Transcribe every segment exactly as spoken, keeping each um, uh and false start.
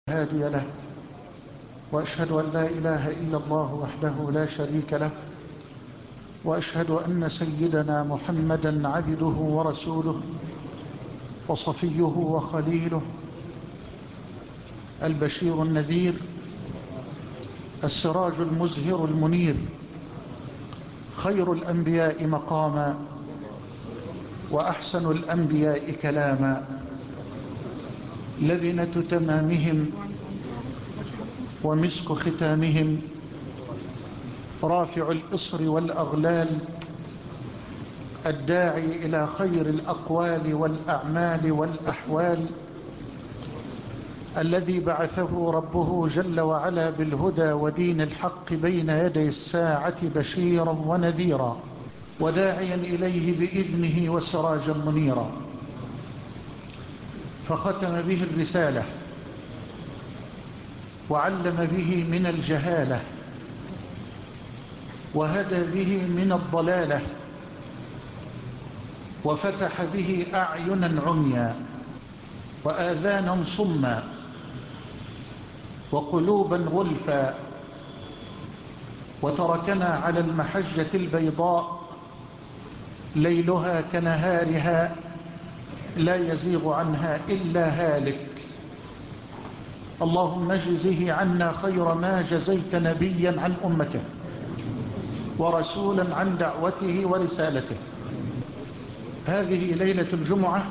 هادي له، وأشهد أن لا إله إلا الله وحده لا شريك له، وأشهد أن سيدنا محمدا عبده ورسوله وصفيه وخليله، البشير النذير، السراج المزهر المنير، خير الأنبياء مقاما وأحسن الأنبياء كلاما، لبنة تمامهم ومسك ختامهم، رافع الإصر والأغلال، الداعي إلى خير الأقوال والأعمال والأحوال، الذي بعثه ربه جل وعلا بالهدى ودين الحق بين يدي الساعة بشيرا ونذيرا، وداعيا إليه بإذنه وسراجا منيرا، فختم به الرسالة وعلم به من الجهالة، وهدى به من الضلالة، وفتح به أعينا عميا وآذانا صما وقلوبا غلفا، وتركنا على المحجة البيضاء ليلها كنهارها لا يزيغ عنها إلا هالك. اللهم اجزه عنا خير ما جزيت نبيا عن أمته ورسولا عن دعوته ورسالته. هذه ليلة الجمعة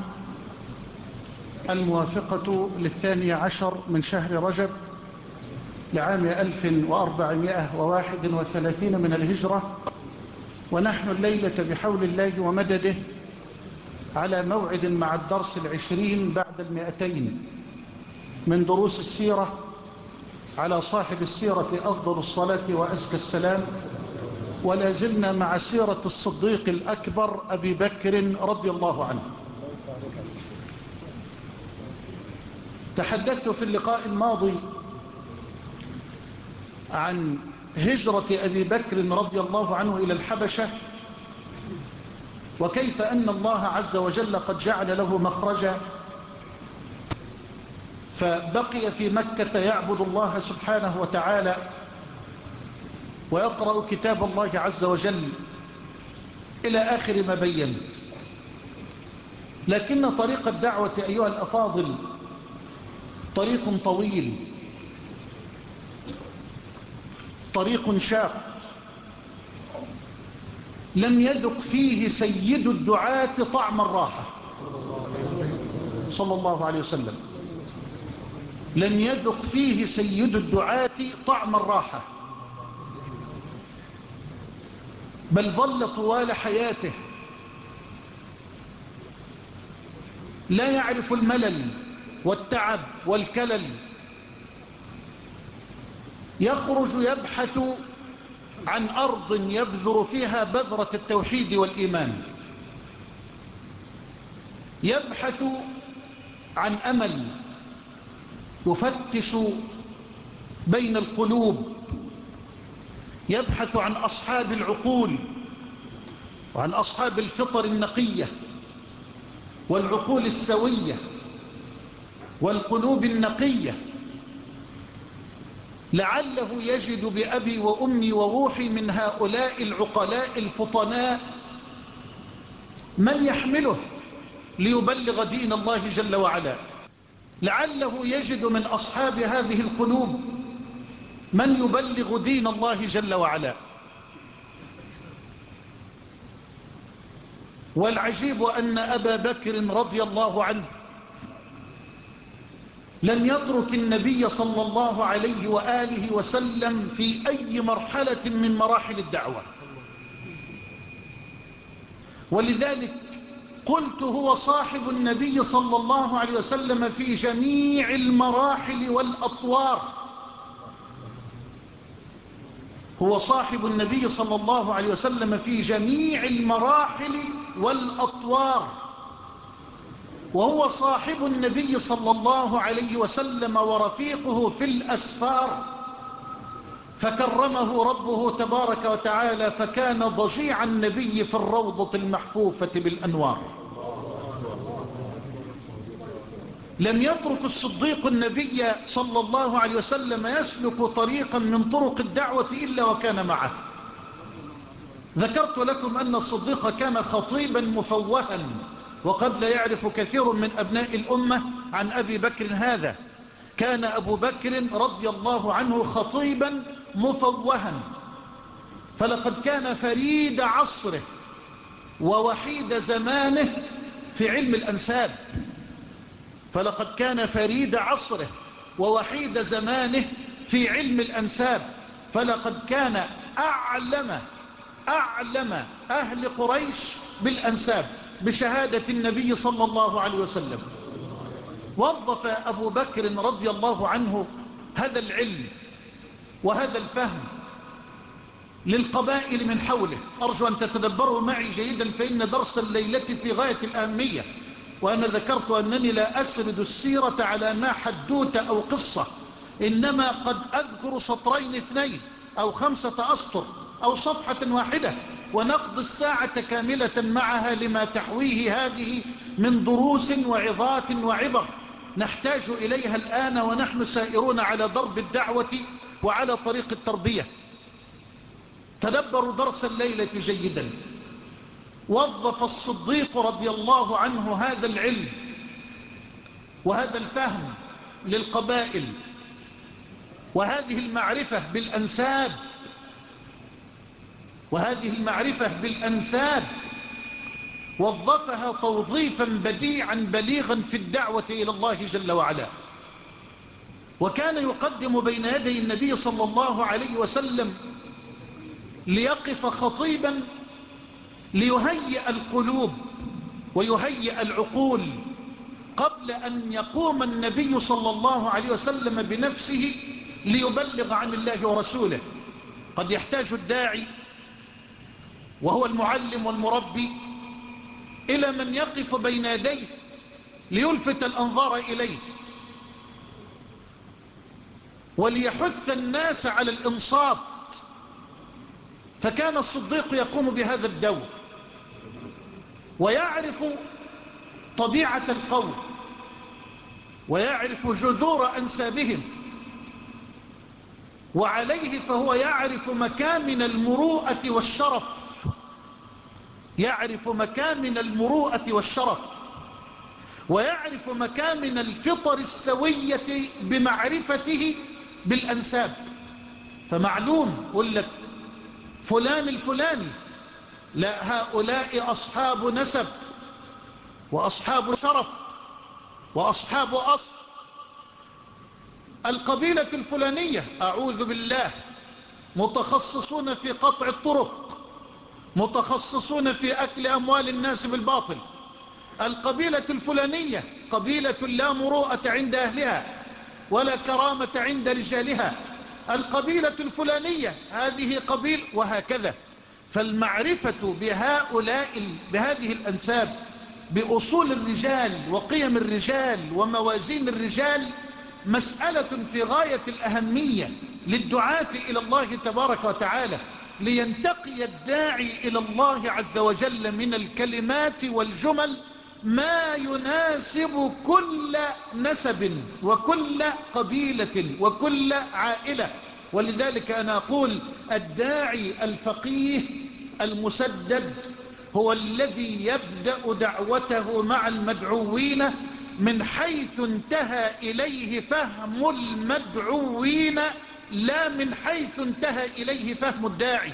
الموافقة للثاني عشر من شهر رجب لعام ألف وأربعمائة وواحد وثلاثين من الهجرة، ونحن الليلة بحول الله ومدده على موعد مع الدرس العشرين بعد المئتين من دروس السيرة على صاحب السيرة أفضل الصلاة وأزكى السلام، ولا زلنا مع سيرة الصديق الأكبر أبي بكر رضي الله عنه. تحدثت في اللقاء الماضي عن هجرة أبي بكر رضي الله عنه إلى الحبشة، وكيف أن الله عز وجل قد جعل له مخرجا، فبقي في مكة يعبد الله سبحانه وتعالى ويقرأ كتاب الله عز وجل إلى آخر ما بينت. لكن طريق الدعوة أيها الأفاضل طريق طويل، طريق شاق، لم يذق فيه سيد الدعاة طعم الراحة صلى الله عليه وسلم، لم يذق فيه سيد الدعاة طعم الراحة، بل ظل طوال حياته لا يعرف الملل والتعب والكلل، يخرج يبحث عن أرض يبذر فيها بذرة التوحيد والإيمان، يبحث عن أمل، يفتش بين القلوب، يبحث عن أصحاب العقول وعن أصحاب الفطر النقية والعقول السوية والقلوب النقية، لعله يجد بأبي وأمي وروحي من هؤلاء العقلاء الفطناء من يحمله ليبلغ دين الله جل وعلا، لعله يجد من أصحاب هذه القلوب من يبلغ دين الله جل وعلا. والعجيب أن أبا بكر رضي الله عنه لم يترك النبي صلى الله عليه وآله وسلم في أي مرحلة من مراحل الدعوة، ولذلك قلت هو صاحب النبي صلى الله عليه وسلم في جميع المراحل والأطوار، هو صاحب النبي صلى الله عليه وسلم في جميع المراحل والأطوار، وهو صاحب النبي صلى الله عليه وسلم ورفيقه في الأسفار، فكرمه ربه تبارك وتعالى فكان ضجيع النبي في الروضة المحفوفة بالأنوار. لم يترك الصديق النبي صلى الله عليه وسلم يسلك طريقا من طرق الدعوة إلا وكان معه. ذكرت لكم أن الصديق كان خطيبا مفوها، وقد لا يعرف كثير من أبناء الأمة عن أبي بكر هذا. كان أبو بكر رضي الله عنه خطيبا مفوها، فلقد كان فريد عصره ووحيد زمانه في علم الأنساب. فلقد كان فريد عصره ووحيد زمانه في علم الأنساب. فلقد كان أعلم أعلم أهل قريش بالأنساب بشهادة النبي صلى الله عليه وسلم. وظف أبو بكر رضي الله عنه هذا العلم وهذا الفهم للقبائل من حوله. أرجو أن تتدبروا معي جيدا، فإن درس الليلة في غاية الأهمية. وأنا ذكرت أنني لا أسرد السيرة على أنها حدوتة أو قصة، إنما قد أذكر سطرين اثنين أو خمسة أسطر أو صفحة واحدة، ونقضي الساعة كاملة معها لما تحويه هذه من دروس وعظات وعبر نحتاج إليها الآن ونحن سائرون على درب الدعوة وعلى طريق التربية. تدبروا درس الليلة جيدا. وظف الصديق رضي الله عنه هذا العلم وهذا الفهم للقبائل وهذه المعرفة بالأنساب وهذه المعرفة بالأنساب وظفها توظيفا بديعا بليغا في الدعوة إلى الله جل وعلا. وكان يقدم بين يدي النبي صلى الله عليه وسلم ليقف خطيبا ليهيئ القلوب ويهيئ العقول قبل أن يقوم النبي صلى الله عليه وسلم بنفسه ليبلغ عن الله ورسوله. قد يحتاج الداعي وهو المعلم والمربي إلى من يقف بين يديه ليلفت الأنظار إليه وليحث الناس على الإنصات. فكان الصديق يقوم بهذا الدور ويعرف طبيعة القوم ويعرف جذور أنسابهم، وعليه فهو يعرف مكامن المروءة والشرف يعرف مكامن المروءة والشرف ويعرف مكامن الفطر السوية بمعرفته بالأنساب. فمعلوم يقول لك فلان الفلاني، لا، هؤلاء أصحاب نسب وأصحاب شرف وأصحاب أصل. القبيلة الفلانية أعوذ بالله متخصصون في قطع الطرق، متخصصون في أكل أموال الناس بالباطل. القبيلة الفلانية قبيلة لا مروءة عند أهلها ولا كرامة عند رجالها. القبيلة الفلانية هذه قبيل، وهكذا. فالمعرفة بهؤلاء بهذه الأنساب بأصول الرجال وقيم الرجال وموازين الرجال مسألة في غاية الأهمية للدعاة إلى الله تبارك وتعالى، لينتقي الداعي إلى الله عز وجل من الكلمات والجمل ما يناسب كل نسب وكل قبيلة وكل عائلة. ولذلك أنا أقول الداعي الفقيه المسدد هو الذي يبدأ دعوته مع المدعوين من حيث انتهى إليه فهم المدعوين، لا من حيث انتهى إليه فهم الداعي.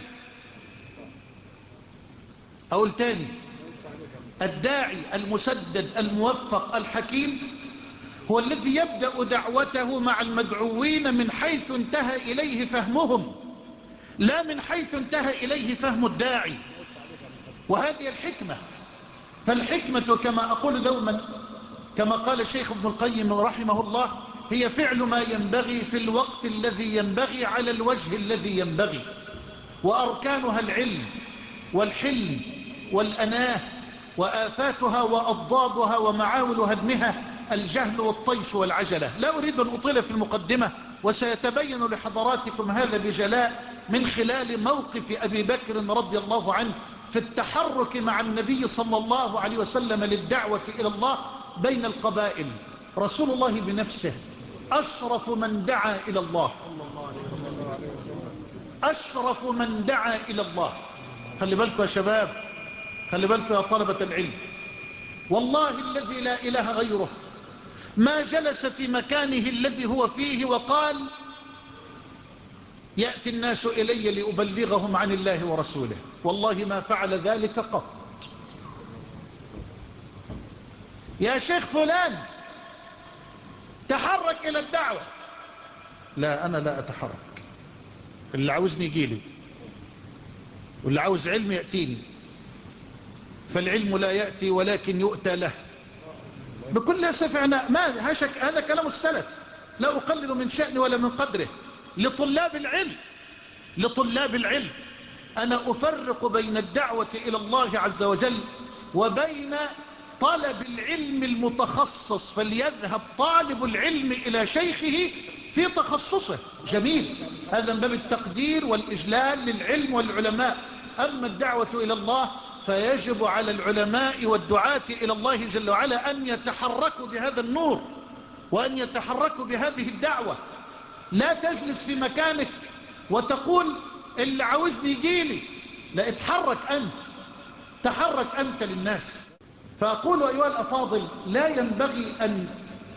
أقول تاني، الداعي المسدد الموفق الحكيم هو الذي يبدأ دعوته مع المدعوين من حيث انتهى إليه فهمهم، لا من حيث انتهى إليه فهم الداعي. وهذه الحكمة. فالحكمة كما أقول دوما، كما قال الشيخ ابن القيم رحمه الله، هي فعل ما ينبغي في الوقت الذي ينبغي على الوجه الذي ينبغي. وأركانها العلم والحلم والأناه، وآفاتها وأضدادها ومعاول هدمها الجهل والطيش والعجلة. لا أريد أن أطيل في المقدمة، وسيتبين لحضراتكم هذا بجلاء من خلال موقف أبي بكر رضي الله عنه في التحرك مع النبي صلى الله عليه وسلم للدعوة إلى الله بين القبائل. رسول الله بنفسه أشرف من دعا إلى الله، أشرف من دعا إلى الله. خلي بالكم يا شباب، خلي بالكم يا طلبة العلم، والله الذي لا إله غيره ما جلس في مكانه الذي هو فيه وقال يأتي الناس إلي لأبلغهم عن الله ورسوله، والله ما فعل ذلك قط. يا شيخ فلان تحرك إلى الدعوة، لا أنا لا أتحرك، اللي عاوزني يجيلي، واللي عاوز علم يأتيني، فالعلم لا يأتي ولكن يؤتى له بكل أسف. أنا ما هشك، هذا كلام السلف، لا أقلل من شأني ولا من قدره. لطلاب العلم، لطلاب العلم أنا أفرق بين الدعوة إلى الله عز وجل وبين طلب العلم المتخصص، فليذهب طالب العلم إلى شيخه في تخصصه، جميل، هذا من باب التقدير والإجلال للعلم والعلماء. أما الدعوة إلى الله فيجب على العلماء والدعاة إلى الله جل وعلا أن يتحركوا بهذا النور وأن يتحركوا بهذه الدعوة. لا تجلس في مكانك وتقول اللي عاوزني يجيلي، لا، اتحرك أنت، تحرك أنت للناس. فأقول أيها الأفاضل، لا ينبغي أن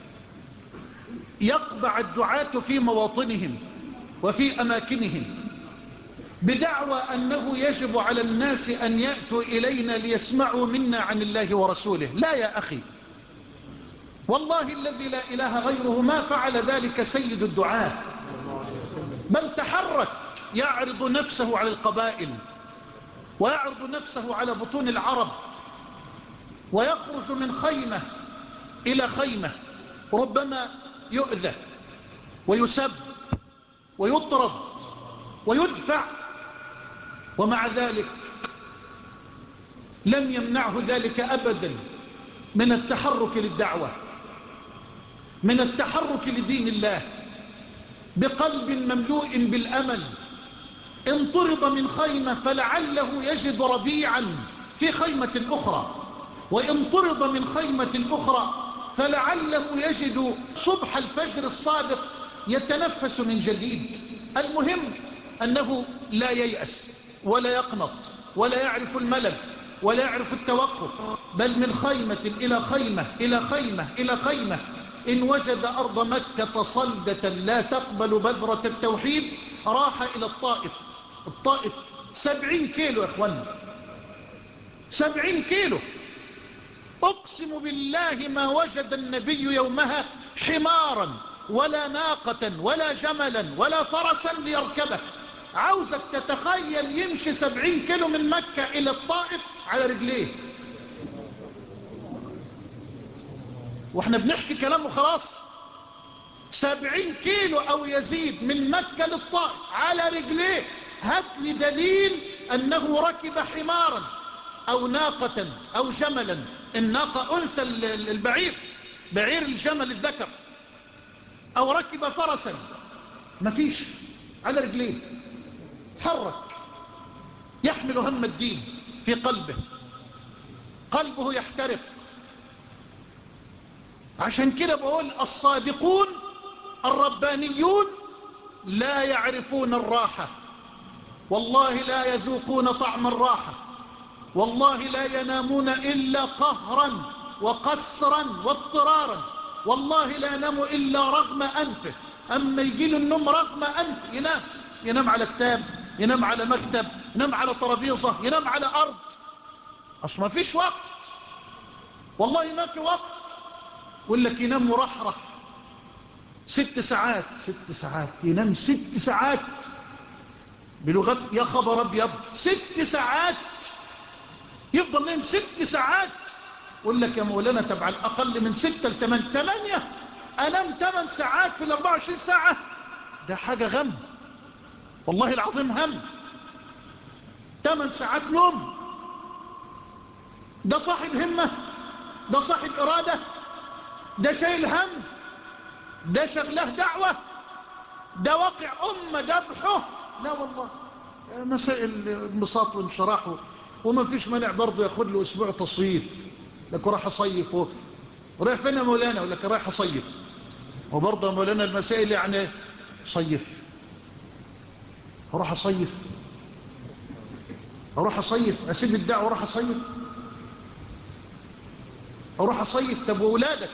يقبع الدعاة في مواطنهم وفي أماكنهم بدعوى أنه يجب على الناس أن يأتوا إلينا ليسمعوا منا عن الله ورسوله. لا يا أخي، والله الذي لا إله غيره ما فعل ذلك سيد الدعاة، بل تحرك، يعرض نفسه على القبائل ويعرض نفسه على بطون العرب، ويخرج من خيمة إلى خيمة، ربما يؤذى ويسب ويطرد ويدفع، ومع ذلك لم يمنعه ذلك أبدا من التحرك للدعوة، من التحرك لدين الله بقلب مملوء بالأمل. إن طرد من خيمة فلعله يجد ربيعا في خيمة أخرى، وإن طرد من خيمة أخرى فلعله يجد صبح الفجر الصادق يتنفس من جديد. المهم أنه لا ييأس ولا يقنط ولا يعرف الملل ولا يعرف التوقف، بل من خيمة إلى خيمة إلى خيمة إلى خيمة. إن وجد أرض مكة صلدة لا تقبل بذرة التوحيد راح إلى الطائف. الطائف سبعين كيلو يا أخوان، سبعين كيلو. أقسم بالله ما وجد النبي يومها حمارا ولا ناقة ولا جملا ولا فرسا ليركبه. عاوزك تتخيل يمشي سبعين كيلو من مكة إلى الطائف على رجليه، واحنا بنحكي كلامه خلاص. سبعين كيلو أو يزيد من مكة للطائف على رجليه. هات لي دليل أنه ركب حمارا أو ناقة أو جملا. الناقة أنثى البعير، بعير الجمل الذكر. أو ركب فرسا، مفيش، على رجليه. حرك، يحمل هم الدين في قلبه، قلبه يحترق. عشان كده بقول الصادقون الربانيون لا يعرفون الراحة، والله لا يذوقون طعم الراحة، والله لا ينامون إلا قهرا وقسرا واضطرارا، والله لا ينام إلا رغم أنفه. أما يجي له النوم رغم أنفه ينام، ينام على كتاب، ينام على مكتب، ينام على ترابيزة، ينام على أرض. أصلا ما فيش وقت، والله ما في وقت. يقول لك ينام مرحرح ست ساعات، ست ساعات ينام ست ساعات بلغة يا خبر أبيض، ست ساعات يفضل نايم ست ساعات. يقول لك يا مولانا تبع الأقل من ستة لثمان، ثمانية أنام ثمان ساعات في الأربعة وعشرين ساعة. ده حاجة غم، والله العظيم هم. ثمان ساعات نوم، ده صاحب همة؟ ده صاحب إرادة؟ ده شايل هم؟ ده شغله دعوة؟ ده واقع أمة دبحه؟ لا والله، مسائل انبساط وانشراح، وما فيش مانع برضه ياخد له أسبوع تصيف، لكن راح أصيف رايح فين يا مولانا؟ اقول لك رايح اصيف. وبرضه مولانا المسائل يعني صيف، اروح اصيف اروح اصيف اسيب الدعوه واروح اصيف اروح اصيف طب واولادك؟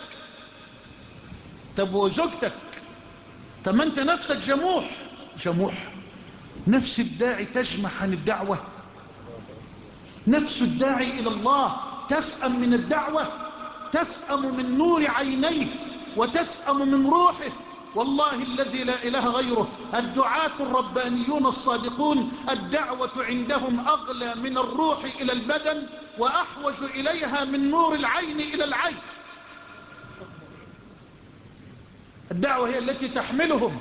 طب وزوجتك؟ طب ما انت نفسك جموح جموح نفس الداعي تجمح عن الدعوه، نفس الداعي الى الله تسأم من الدعوه، تسأم من نور عينيه وتسأم من روحه. والله الذي لا إله غيره الدعاة الربانيون الصادقون الدعوة عندهم أغلى من الروح إلى البدن وأحوج إليها من نور العين إلى العين. الدعوة هي التي تحملهم،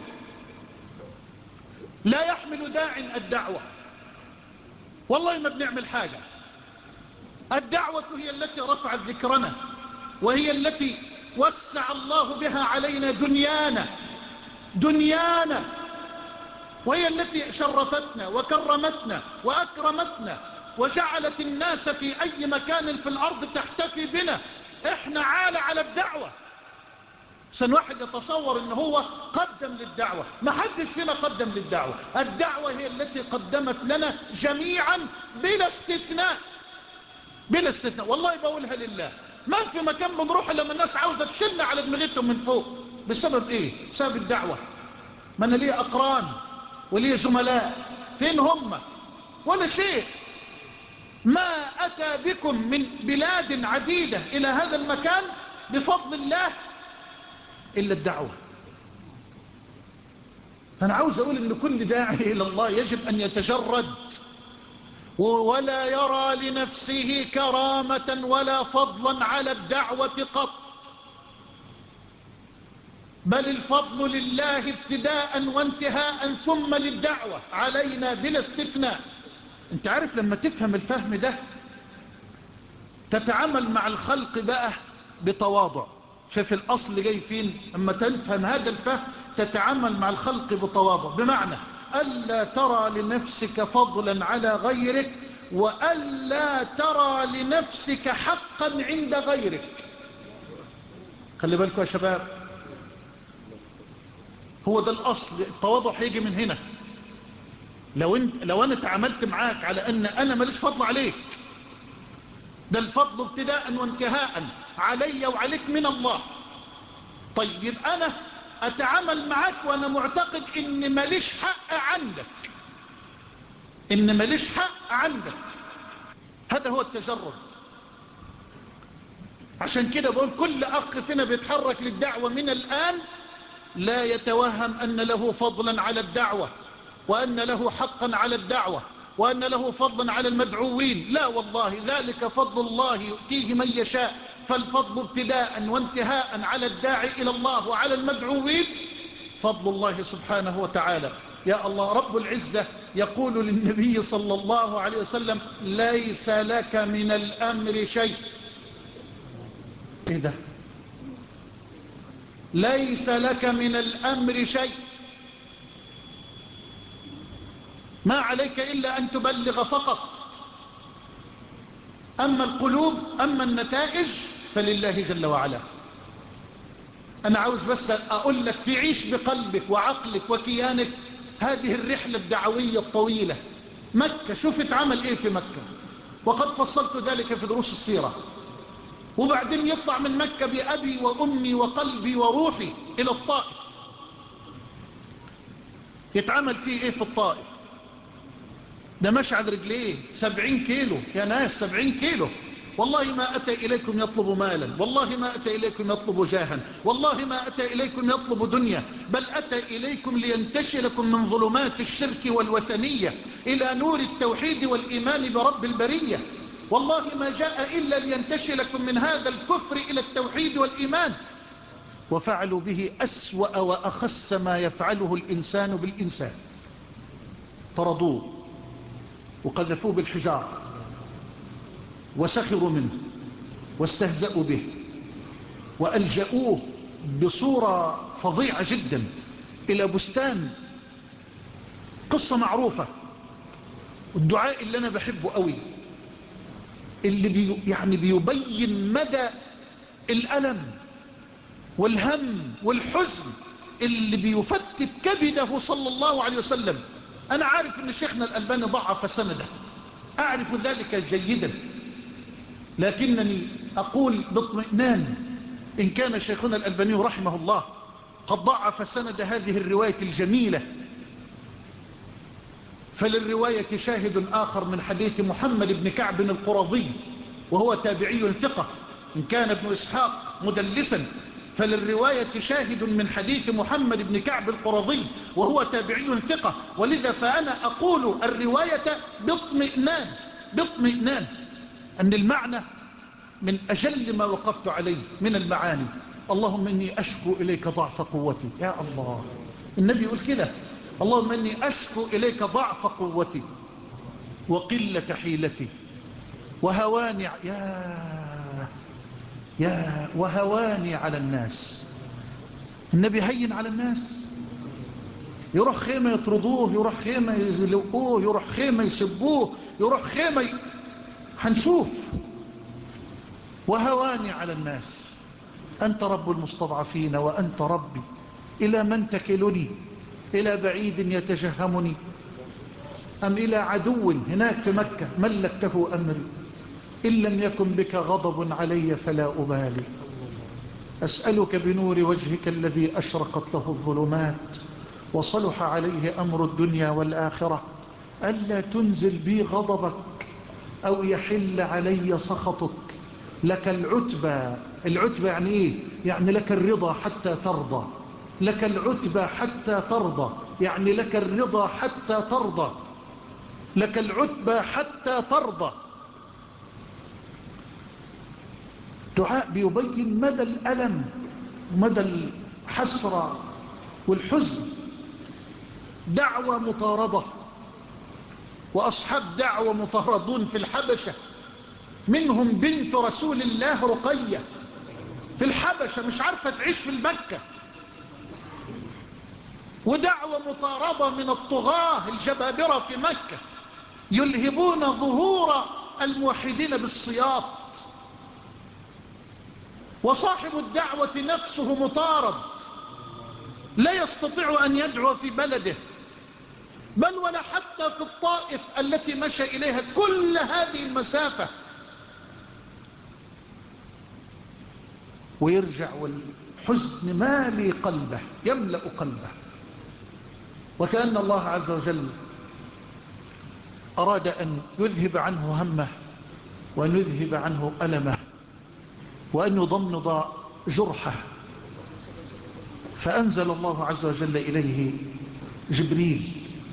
لا يحمل داع الدعوة. والله ما بنعمل حاجة. الدعوة هي التي رفعت ذكرنا، وهي التي وسع الله بها علينا دنيانا دنيانا وهي التي شرفتنا وكرمتنا وأكرمتنا وجعلت الناس في أي مكان في الأرض تحتفي بنا. احنا عالة على الدعوة. سن واحد يتصور ان هو قدم للدعوة، ما حدش فينا قدم للدعوة. الدعوة هي التي قدمت لنا جميعا بلا استثناء بلا استثناء. والله بقولها لله، ما في مكان بنروح لما الناس عاوزة تشلنا على دماغتهم من فوق. بسبب ايه؟ بسبب الدعوة. ما انا ليه اقران وليه زملاء، فين هم؟ ولا شيء. ما اتى بكم من بلاد عديدة الى هذا المكان بفضل الله الا الدعوة. انا عاوز اقول ان كل داعي الى الله يجب ان يتجرد ولا يرى لنفسه كرامة ولا فضلا على الدعوة قط، بل الفضل لله ابتداء وانتهاء ثم للدعوة علينا بلا استثناء. انت عارف لما تفهم الفهم ده تتعامل مع الخلق بقى بتواضع. شايف الأصل جاي فين؟ اما تفهم هذا الفهم تتعامل مع الخلق بتواضع، بمعنى ألا ترى لنفسك فضلا على غيرك وألا ترى لنفسك حقا عند غيرك. خلي بالكم يا شباب، هو ده الأصل. التواضع هيجي من هنا. لو, انت لو أنا تعاملت معاك على أن أنا ماليش فضل عليك، ده الفضل ابتداء وانتهاء علي وعليك من الله. طيب يبقى أنا أتعامل معاك وأنا معتقد إن ماليش حق عندك، إن ماليش حق عندك. هذا هو التجرد. عشان كده بقول كل أخ فينا بيتحرك للدعوة من الآن لا يتوهم أن له فضلا على الدعوة وأن له حقا على الدعوة وأن له فضلا على المدعوين. لا والله، ذلك فضل الله يؤتيه من يشاء. فالفضل ابتداء وانتهاء على الداعي إلى الله وعلى المدعوين فضل الله سبحانه وتعالى. يا الله، رب العزة يقول للنبي صلى الله عليه وسلم: ليس لك من الأمر شيء. إيه ده؟ ليس لك من الأمر شيء، ما عليك إلا أن تبلغ فقط. أما القلوب، أما النتائج فلله جل وعلا. أنا عاوز بس أقول لك تعيش بقلبك وعقلك وكيانك هذه الرحلة الدعوية الطويلة. مكة، شوف اتعمل إيه في مكة، وقد فصلت ذلك في دروس السيرة. وبعدين يطلع من مكة بأبي وأمي وقلبي وروحي إلى الطائف، يتعمل فيه إيه في الطائف؟ ده مشعل رجليه سبعين كيلو يا ناس، سبعين كيلو. والله ما أتى إليكم يطلب مالا، والله ما أتى إليكم يطلب جاها، والله ما أتى إليكم يطلب دنيا، بل أتى إليكم لينتشلكم من ظلمات الشرك والوثنية إلى نور التوحيد والإيمان برب البرية. والله ما جاء إلا لينتشلكم من هذا الكفر إلى التوحيد والإيمان. وفعلوا به أسوأ وأخس ما يفعله الإنسان بالإنسان. طردوه وقذفوه بالحجار وسخروا منه واستهزأوا به وألجأوه بصورة فظيعة جدا إلى بستان. قصة معروفة. الدعاء اللي أنا بحبه قوي، اللي بي يعني بيبين مدى الألم والهم والحزن اللي بيفتت كبده صلى الله عليه وسلم. أنا عارف أن شيخنا الألباني ضعف سنده، أعرف ذلك جيدا، لكنني أقول باطمئنان إن كان شيخنا الألباني رحمه الله قد ضعف سند هذه الرواية الجميلة، فللرواية شاهد آخر من حديث محمد بن كعب القرظي وهو تابعي ثقة، إن كان ابن إسحاق مدلسا فللرواية شاهد من حديث محمد بن كعب القرظي وهو تابعي ثقة. ولذا فأنا أقول الرواية باطمئنان باطمئنان أن المعنى من أجل ما وقفت عليه من المعاني. اللهم إني أشكو إليك ضعف قوتي، يا الله النبي يقول كده، اللهم إني أشكو إليك ضعف قوتي وقلة حيلتي وهواني يا يا وهواني على الناس. النبي هين على الناس، يروح خيمة يطردوه، يروح خيمة يزلقوه، يروح خيمة يسبوه، يروح خيمة ي... هنشوف. وهواني على الناس، أنت رب المستضعفين وأنت ربي، إلى من تكلني؟ إلى بعيد يتجهمني أم إلى عدو هناك في مكة ملكته أمري؟ إن لم يكن بك غضب علي فلا أبالي. أسألك بنور وجهك الذي أشرقت له الظلمات وصلح عليه أمر الدنيا والآخرة ألا تنزل بي غضبك أو يحل علي سخطك. لك العتبى، العتبى يعني إيه؟ يعني لك الرضا حتى ترضى، لك العتبى حتى ترضى، يعني لك الرضا حتى ترضى، لك العتبى حتى ترضى. دعاء بيبين مدى الألم ومدى الحسرة والحزن. دعوة مطاردة، وأصحاب دعوة مطاردون في الحبشة، منهم بنت رسول الله رقية في الحبشة مش عارفة تعيش في المكة، ودعوة مطاردة من الطغاة الجبابرة في مكة يلهبون ظهور الموحدين بالسياط، وصاحب الدعوة نفسه مطارد لا يستطيع أن يدعو في بلده، بل ولا حتى في الطائف التي مشى إليها كل هذه المسافة، ويرجع والحزن مالي قلبه يملأ قلبه، وكأن الله عز وجل أراد أن يذهب عنه همه وأن يذهب عنه ألمه وأن يضمد جرحه، فأنزل الله عز وجل إليه جبريل،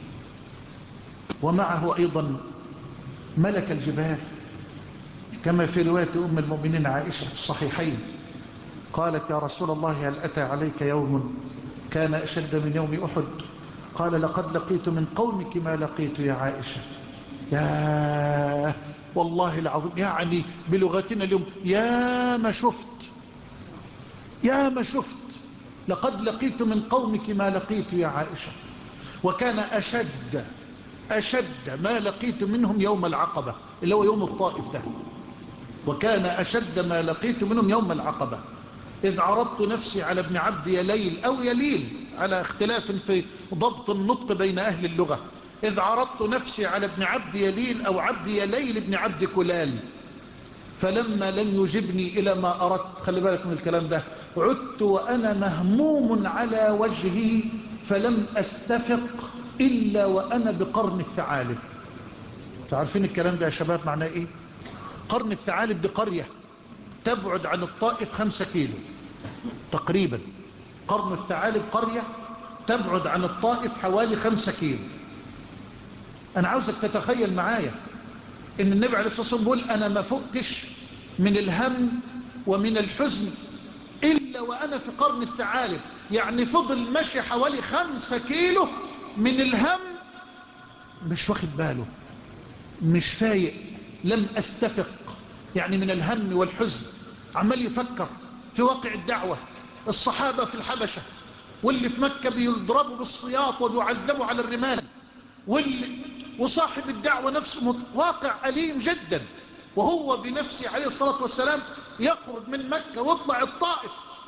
ومعه أيضا ملك الجبال، كما في رواية أم المؤمنين عائشة في الصحيحين قالت: يا رسول الله هل أتى عليك يوم كان أشد من يوم أحد؟ قال: لقد لقيت من قومك ما لقيت يا عائشة. يا والله العظيم، يعني بلغتنا اليوم يا ما شفت، يا ما شفت، لقد لقيت من قومك ما لقيت يا عائشة. وكان أشد أشد ما لقيت منهم يوم العقبة اللي هو يوم الطائف ده، وكان أشد ما لقيت منهم يوم العقبة إذ عرضت نفسي على ابن عبد يليل أو يليل على اختلاف في ضبط النطق بين أهل اللغة، إذ عرضت نفسي على ابن عبد يليل أو عبد يليل ابن عبد كلال فلما لم يجبني إلى ما أردت، خلي بالك من الكلام ده، عدت وأنا مهموم على وجهي فلم أستفق إلا وأنا بقرن الثعالب. تعرفين الكلام ده يا شباب معناه إيه؟ قرن الثعالب دي قرية تبعد عن الطائف خمسة كيلو تقريبا. قرن الثعالب قرية تبعد عن الطائف حوالي خمسة كيلو. أنا عاوزك تتخيل معايا إن النبي عليه الصلاة والسلام يقول: أنا ما فقتش من الهم ومن الحزن إلا وأنا في قرن الثعالب، يعني فضل مشي حوالي خمسة كيلو من الهم، مش واخد باله، مش فايق، لم أستفق، يعني من الهم والحزن عمال يفكر في واقع الدعوة. الصحابة في الحبشة واللي في مكة بيضربوا بالسياط وبيعذبوا على الرمال، واللي وصاحب الدعوة نفسه واقع أليم جدا، وهو بنفسه عليه الصلاة والسلام يخرج من مكة ويطلع الطائف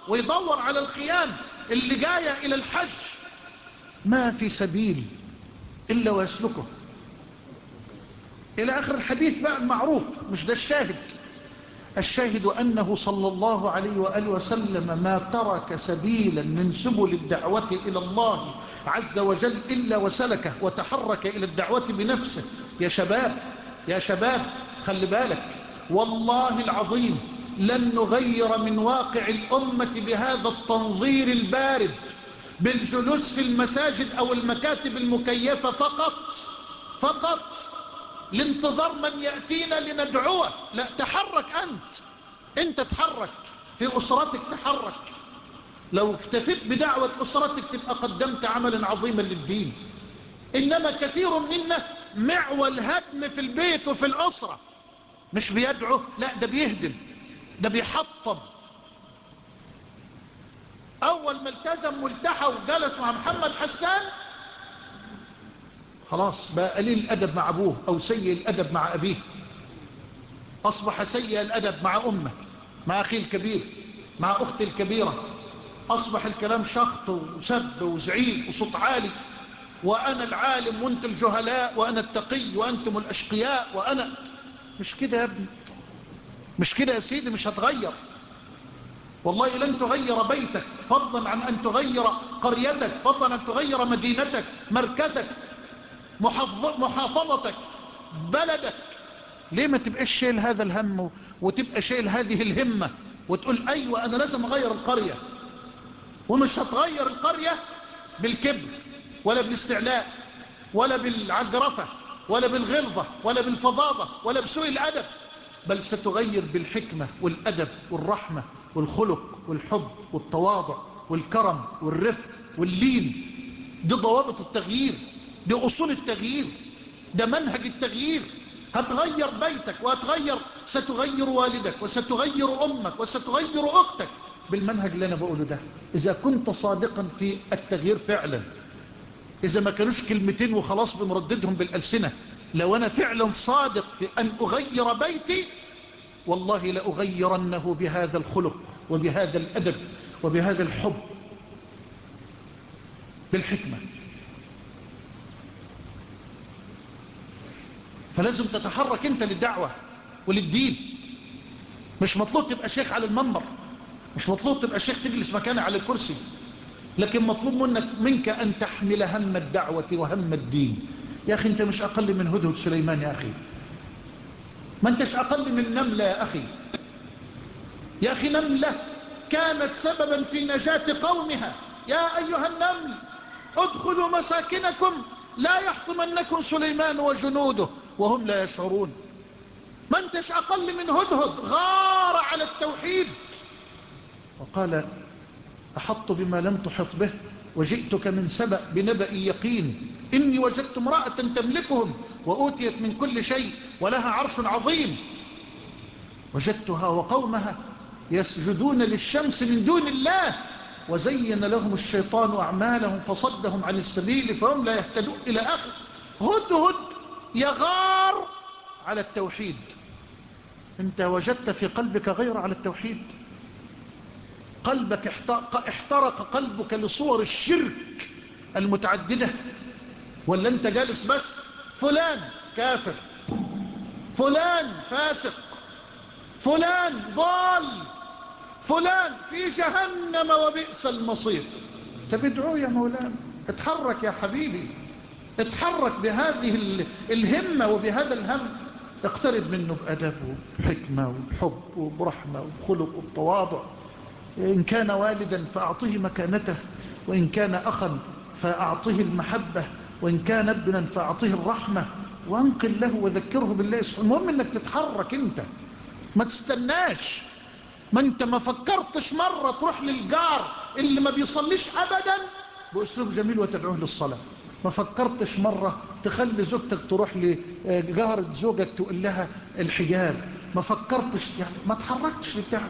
ويدور على الخيام اللي جاية إلى الحج، ما في سبيل إلا ويسلكه إلى آخر الحديث بقى المعروف. مش ده الشاهد. الشاهد أنه صلى الله عليه وآله وسلم ما ترك سبيلا من سبل الدعوة إلى الله عز وجل إلا وسلكه وتحرك إلى الدعوة بنفسه. يا شباب يا شباب خلي بالك، والله العظيم لن نغير من واقع الأمة بهذا التنظير البارد بالجلوس في المساجد أو المكاتب المكيفة فقط فقط لانتظار من يأتينا لندعوه. لا، تحرك أنت أنت تحرك في أسرتك، تحرك. لو اكتفيت بدعوة أسرتك تبقى قدمت عملا عظيما للدين. إنما كثير منا معول هدم في البيت وفي الأسرة، مش بيدعو، لا ده بيهدم، ده بيحطم. أول ما التزم والتحى وجلس مع محمد حسان خلاص بقى قليل الأدب مع أبوه أو سيء الأدب مع أبيه، أصبح سيء الأدب مع أمه، مع أخيه الكبير، مع أختي الكبيرة. أصبح الكلام شخط وسب وزعيق وصوت عالي، وأنا العالم وأنت الجهلاء، وأنا التقي وأنتم الأشقياء، وأنا. مش كده يا ابني، مش كده يا سيدي، مش هتغير. والله لن تغير بيتك، فضلا عن أن تغير قريتك، فضلا عن أن تغير مدينتك، مركزك، محافظتك، بلدك. ليه ما تبقاش شايل هذا الهم وتبقى شايل هذه الهمة وتقول أيوة أنا لازم أغير القرية؟ ومش هتغير القرية بالكبر ولا بالاستعلاء ولا بالعجرفة ولا بالغلظة ولا بالفظاظة ولا بسوء الأدب، بل ستغير بالحكمة والأدب والرحمة والخلق والحب والتواضع والكرم والرفق واللين. دي ضوابط التغيير، دي أصول التغيير، ده منهج التغيير. هتغير بيتك وهتغير، ستغير والدك وستغير أمك وستغير أختك بالمنهج اللي أنا بقوله ده، إذا كنت صادقا في التغيير فعلا. إذا ما كانوش كلمتين وخلاص بنرددهم بالألسنة. لو أنا فعلا صادق في أن أغير بيتي، والله لأغيرنه بهذا الخلق وبهذا الأدب وبهذا الحب بالحكمة. فلازم تتحرك انت للدعوة وللدين. مش مطلوب تبقى شيخ على المنبر، مش مطلوب تبقى شيخ تجلس مكانه على الكرسي، لكن مطلوب منك, منك أن تحمل هم الدعوة وهم الدين. يا أخي أنت مش أقل من هدهد سليمان، يا أخي ما أنتش أقل من نملة يا أخي. يا أخي نملة كانت سببا في نجاة قومها. يا أيها النمل ادخلوا مساكنكم لا يحطمنكم سليمان وجنوده وهم لا يشعرون. ما أنتش أقل من هدهد، غار على التوحيد وقال أحط بما لم تحط به وجئتك من سبأ بنبأ يقين إني وجدت امرأة تملكهم وأوتيت من كل شيء ولها عرش عظيم وجدتها وقومها يسجدون للشمس من دون الله وزين لهم الشيطان أعمالهم فصدهم عن السبيل فهم لا يهتدون إلى آخر. هدهد يغار على التوحيد. أنت وجدت في قلبك غير على التوحيد؟ قلبك احترق قلبك لصور الشرك المتعددة، ولا أنت جالس بس فلان كافر، فلان فاسق، فلان ضال، فلان في جهنم وبئس المصير؟ تبدعوا يا مولانا، اتحرك يا حبيبي، اتحرك بهذه الهمة وبهذا الهم. اقترب منه بأدب وبحكمة وبحب وبرحمة وبخلق وبتواضع. إن كان والدا فأعطيه مكانته، وإن كان أخا فأعطيه المحبة، وإن كان ابنا فأعطيه الرحمة، وانقل له وذكره بالله سبحانه. المهم انك تتحرك انت، ما تستناش. ما انت ما فكرتش مرة تروح للجار اللي ما بيصليش أبدا بأسلوب جميل وتدعوه للصلاة؟ ما فكرتش مرة تخلي زوجتك تروح لجارة زوجك تقول لها الحجاب؟ ما فكرتش يعني، ما تحركتش للدعوة.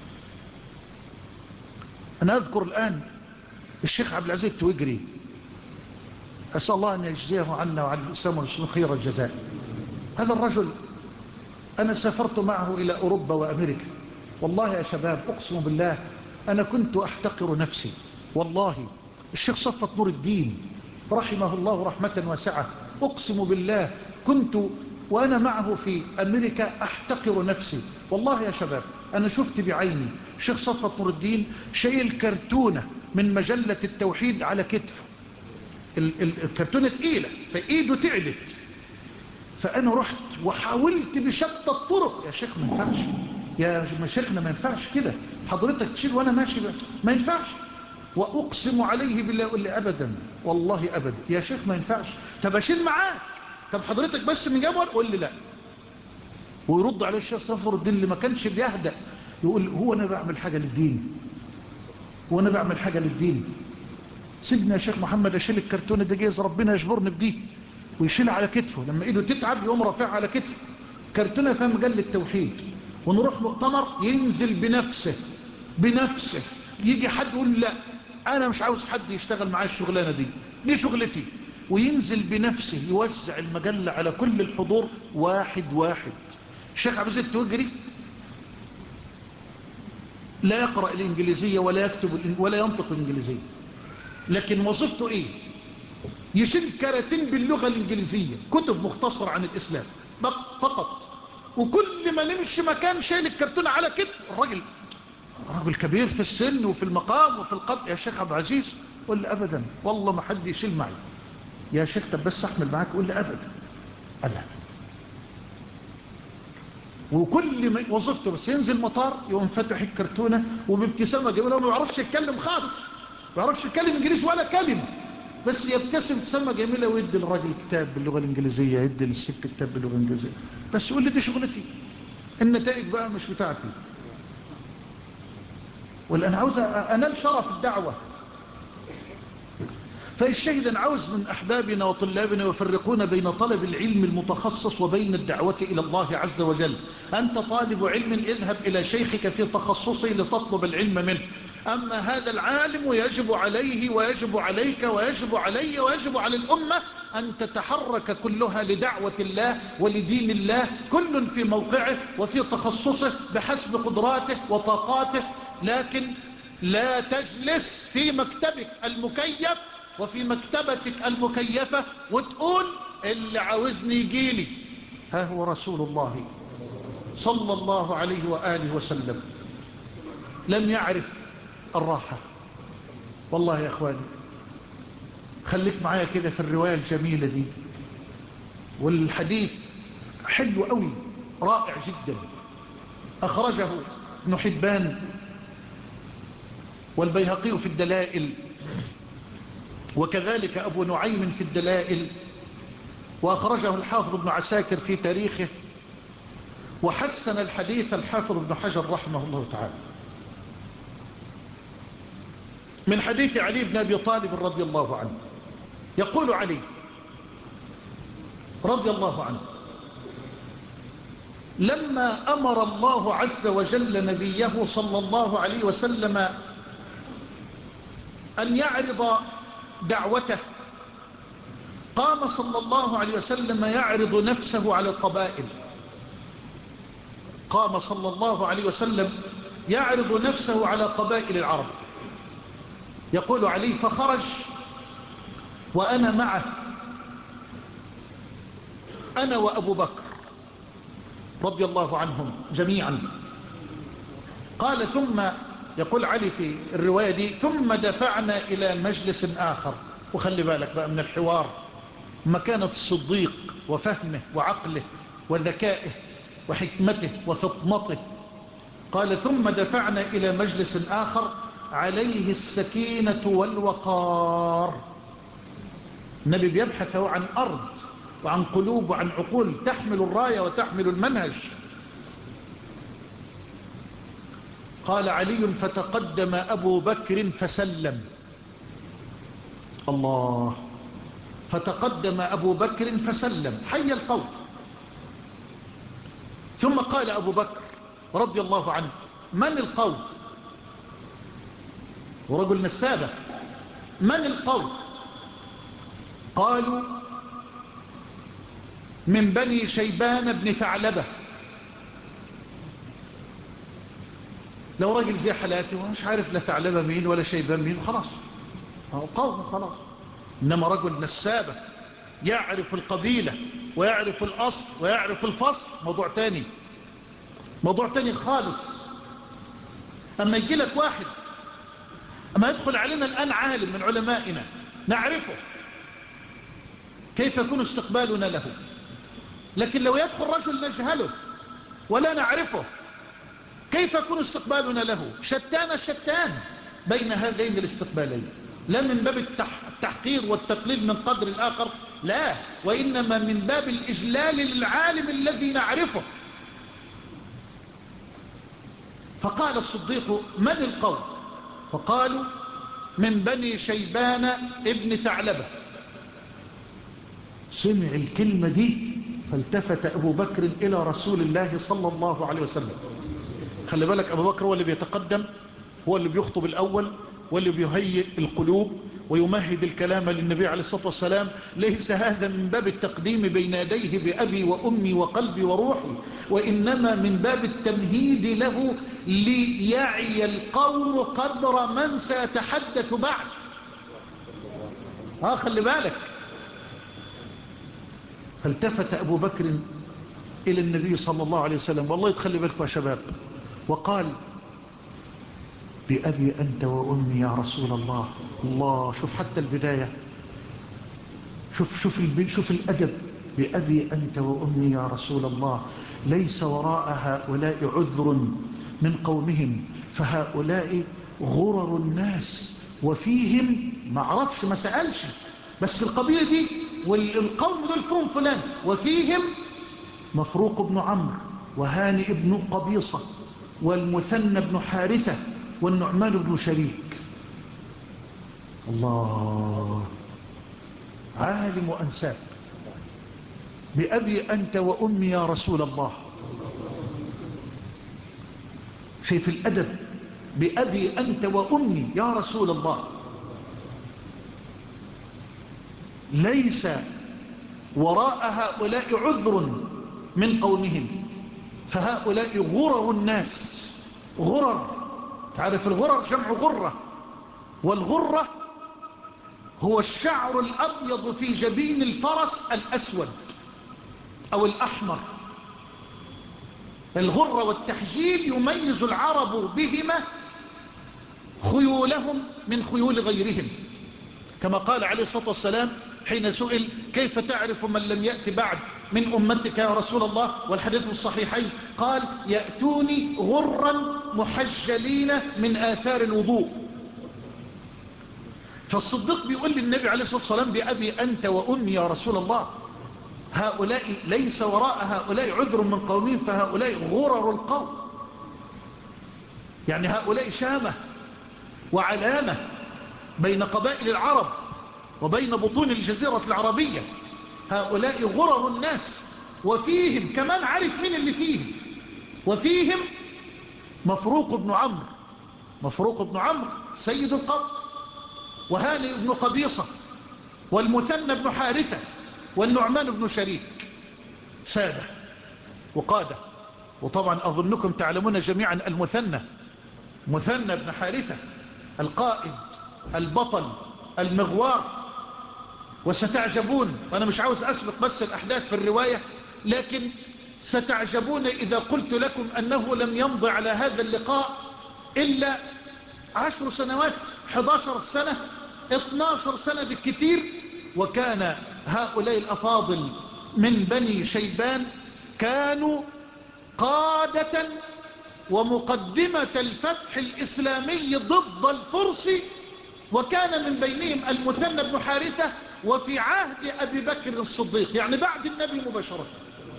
أنا أذكر الآن الشيخ عبد العزيز التويجري، أسأل الله أن يجزيه عنا وعن الإسلام والمسلمين خير الجزاء. هذا الرجل أنا سافرت معه إلى أوروبا وأمريكا، والله يا شباب أقسم بالله أنا كنت أحتقر نفسي والله. الشيخ صفة نور الدين رحمه الله رحمة واسعة، أقسم بالله كنت وأنا معه في أمريكا أحتقر نفسي والله يا شباب. أنا شفت بعيني الشيخ صفة نور الدين شايل كرتونة من مجلة التوحيد على كتفه، الكرتونة تقيلة فإيده تعبت، فأنا رحت وحاولت بشتى الطرق. يا شيخ ما ينفعش، يا مشايخنا ما ينفعش كده، حضرتك تشيل وأنا ماشي بقى. ما ينفعش. وأقسم عليه بالله يقول لي أبدا والله أبدا يا شيخ ما ينفعش. طب أشيل معاك، طب حضرتك بس من جبل، قول لي لا. ويرد عليه الشيخ صفر الدين اللي ما كانش بيهدأ يقول هو أنا بعمل حاجة للدين، هو أنا بعمل حاجة للدين؟ سيبني يا شيخ محمد أشيل الكرتونة دي، جايز ربنا يجبرني بدي. ويشيلها على كتفه، لما إيده تتعب يقوم رافعها على كتفه، كرتونة فيها مجلة التوحيد. ونروح مؤتمر ينزل بنفسه بنفسه، يجي حد يقول لا أنا مش عاوز حد يشتغل معايا الشغلانة دي، دي شغلتي. وينزل بنفسه يوزع المجلة على كل الحضور واحد واحد. الشيخ عبد العزيز التوجري لا يقرأ الإنجليزية ولا يكتب ولا ينطق الإنجليزية، لكن وظيفته إيه؟ يشيل كراتين باللغة الإنجليزية، كتب مختصرة عن الإسلام فقط. وكل ما نمشي مكان شايل الكرتون على كتف. الراجل رجل كبير في السن وفي المقام وفي القدر. يا شيخ عبد العزيز قل لي أبدا والله ما حد يشيل معي. يا شيخ طب بس أحمل معاك، قل لي أبدا. ألا وكل ما وظيفته بس ينزل مطار يقوم فتح الكرتونة وبابتسامة جميلة، وما يعرفش يتكلم خالص، ما يعرفش يتكلم إنجليزي ولا كلمة، بس يبتسم ابتسامة جميلة ويدي الراجل كتاب باللغة الإنجليزية، يدي للست كتاب باللغة الإنجليزية. بس يقول لي دي شغلتي، النتائج بقى مش بتاعتي. ولا أنا عاوز أنال شرف الدعوة. فالشهد أنا عاوز من أحبابنا وطلابنا يفرقون بين طلب العلم المتخصص وبين الدعوة إلى الله عز وجل. أنت طالب علم اذهب إلى شيخك في تخصصه لتطلب العلم منه. أما هذا العالم يجب عليه ويجب عليك ويجب علي ويجب على الأمة أن تتحرك كلها لدعوة الله ولدين الله، كل في موقعه وفي تخصصه بحسب قدراته وطاقاته. لكن لا تجلس في مكتبك المكيف وفي مكتبتك المكيفة وتقول اللي عاوزني يجيلي. ها هو رسول الله صلى الله عليه وآله وسلم لم يعرف الراحة. والله يا أخواني خليك معايا كده في الرواية الجميلة دي، والحديث حلو قوي رائع جدا. أخرجه ابن حبان والبيهقي في الدلائل، وكذلك أبو نعيم في الدلائل، وأخرجه الحافظ ابن عساكر في تاريخه، وحسن الحديث الحافظ ابن حجر رحمه الله تعالى من حديث علي بن أبي طالب رضي الله عنه. يقول علي رضي الله عنه: لما أمر الله عز وجل نبيه صلى الله عليه وسلم أن يعرض دعوته، قام صلى الله عليه وسلم يعرض نفسه على القبائل. قام صلى الله عليه وسلم يعرض نفسه على قبائل العرب. يقول علي: فخرج وأنا معه، أنا وأبو بكر رضي الله عنهم جميعا. قال: ثم، يقول علي في الرواية دي: ثم دفعنا إلى مجلس آخر. وخلي بالك بقى من الحوار، مكانة الصديق وفهمه وعقله وذكائه وحكمته وفطنته. قال: ثم دفعنا إلى مجلس آخر عليه السكينة والوقار. النبي بيبحث عن أرض وعن قلوب وعن عقول تحمل الراية وتحمل المنهج. قال علي: فتقدم أبو بكر فسلم. الله، فتقدم أبو بكر فسلم حي القوم. ثم قال أبو بكر رضي الله عنه: من القوم؟ ورجل نسابة: من القوم؟ قالوا: من بني شيبان بن ثعلبة. لو راجل زي حالاتي ومش عارف لا ثعلبة مين ولا شيبان مين خلاص هو قوم خلاص. إنما رجل نسابة يعرف القبيلة ويعرف الأصل ويعرف الفصل موضوع تاني، موضوع تاني خالص. أما يجي لك واحد، أما يدخل علينا الآن عالم من علمائنا نعرفه، كيف يكون استقبالنا له؟ لكن لو يدخل رجل نجهله ولا نعرفه كيف يكون استقبالنا له؟ شتان الشتان بين هذين الاستقبالين، لا من باب التحقير والتقليل من قدر الآخر، لا، وإنما من باب الإجلال للعالم الذي نعرفه. فقال الصديق: من القوم؟ فقالوا: من بني شيبان ابن ثعلبة. سمع الكلمة دي فالتفت أبو بكر إلى رسول الله صلى الله عليه وسلم. خلي بالك أبو بكر هو اللي بيتقدم، هو اللي بيخطب الأول، واللي بيهيئ القلوب ويمهد الكلام للنبي عليه الصلاة والسلام. ليس هذا من باب التقديم بين يديه بأبي وأمي وقلبي وروحي، وإنما من باب التمهيد له ليعي القوم قدر من سيتحدث بعد. آه خلي بالك. فالتفت أبو بكر إلى النبي صلى الله عليه وسلم، والله تخلي بالكم يا شباب، وقال: بأبي أنت وأمي يا رسول الله. الله، شوف حتى البداية، شوف شوف شوف الأدب. بأبي أنت وأمي يا رسول الله، ليس وراء هؤلاء عذر من قومهم، فهؤلاء غرر الناس وفيهم ما عرفش ما سألش، بس القبيلة دي والقوم دول فيهم فلان، وفيهم مفروق بن عمرو وهانئ بن قبيصة والمثنى بن حارثة والنعمان بن شريك. الله، عالم وأنساب. بأبي أنت وأمي يا رسول الله. شايف الأدب؟ بأبي أنت وأمي يا رسول الله. ليس وراء هؤلاء عذر من قومهم، فهؤلاء غرر الناس. غرر، تعرف الغرر جمع غرة، والغرة هو الشعر الأبيض في جبين الفرس الأسود أو الأحمر. الغرة والتحجيل يميز العرب بهما خيولهم من خيول غيرهم، كما قال عليه الصلاة والسلام حين سئل: كيف تعرف من لم يأتي بعد من أمتك يا رسول الله؟ والحديث الصحيحين، قال: يأتوني غرا محجلين من آثار الوضوء. فالصديق بيقول للنبي عليه الصلاة والسلام: بأبي أنت وأمي يا رسول الله، هؤلاء ليس وراء هؤلاء عذر من قومهم، فهؤلاء غرر القوم. يعني هؤلاء شامة وعلامة بين قبائل العرب وبين بطون الجزيرة العربية. هؤلاء غرر الناس، وفيهم كمان عارف مين اللي فيهم، وفيهم مفروق بن عمرو. مفروق بن عمرو سيد القوم، وهانئ بن قبيصة والمثنى بن حارثة والنعمان بن شريك، سادة وقادة. وطبعا أظنكم تعلمون جميعا المثنى، مثنى بن حارثة القائد البطل المغوار. وستعجبون، وأنا مش عاوز أسبق بس الأحداث في الرواية، لكن ستعجبون إذا قلت لكم أنه لم يمضي على هذا اللقاء إلا عشر سنوات، احد عشر سنة، اثني عشر سنة بالكثير. وكان هؤلاء الأفاضل من بني شيبان كانوا قادة ومقدمة الفتح الإسلامي ضد الفرس، وكان من بينهم المثنى بن حارثة، وفي عهد أبي بكر الصديق، يعني بعد النبي مباشرة.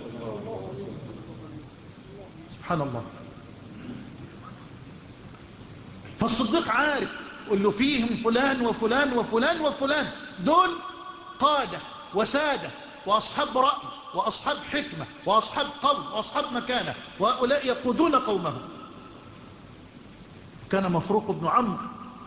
سبحان الله. فالصديق عارف، قل له فيهم فلان وفلان وفلان وفلان، دول قادة وسادة وأصحاب رأي وأصحاب حكمة وأصحاب قول وأصحاب مكانة، وهؤلاء يقودون قومهم. كان مفروق بن عمرو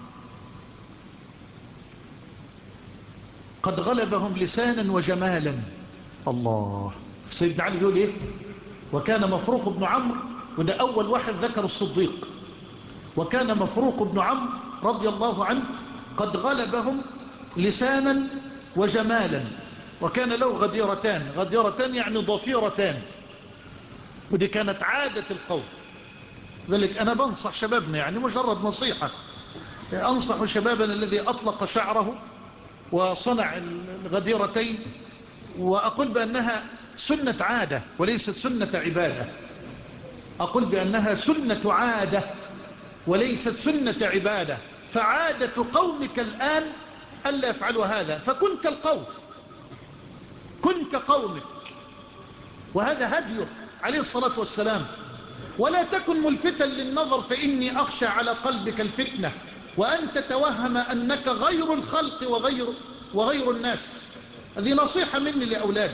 قد غلبهم لسانا وجمالا. الله، سيدنا علي يقول ايه؟ وكان مفروق بن عمرو، وده أول واحد ذكر الصديق، وكان مفروق بن عمرو رضي الله عنه قد غلبهم لسانا وجمالا، وكان له غديرتان، غديرتان يعني ضفيرتان، ودي كانت عادة القوم. ذلك أنا بنصح شبابنا، يعني مجرد نصيحة، أنصح شبابنا الذي أطلق شعره وصنع الغديرتين، وأقول بأنها سنة عادة وليست سنة عبادة. أقول بأنها سنة عادة وليست سنة عبادة، فعادة قومك الآن ألا يفعلوا هذا، فكن كالقوم، كن كقومك، وهذا هديه عليه الصلاة والسلام. ولا تكن ملفتا للنظر، فإني أخشى على قلبك الفتنة وأن تتوهم أنك غير الخلق وغير, وغير الناس. هذه نصيحة مني لأولادي.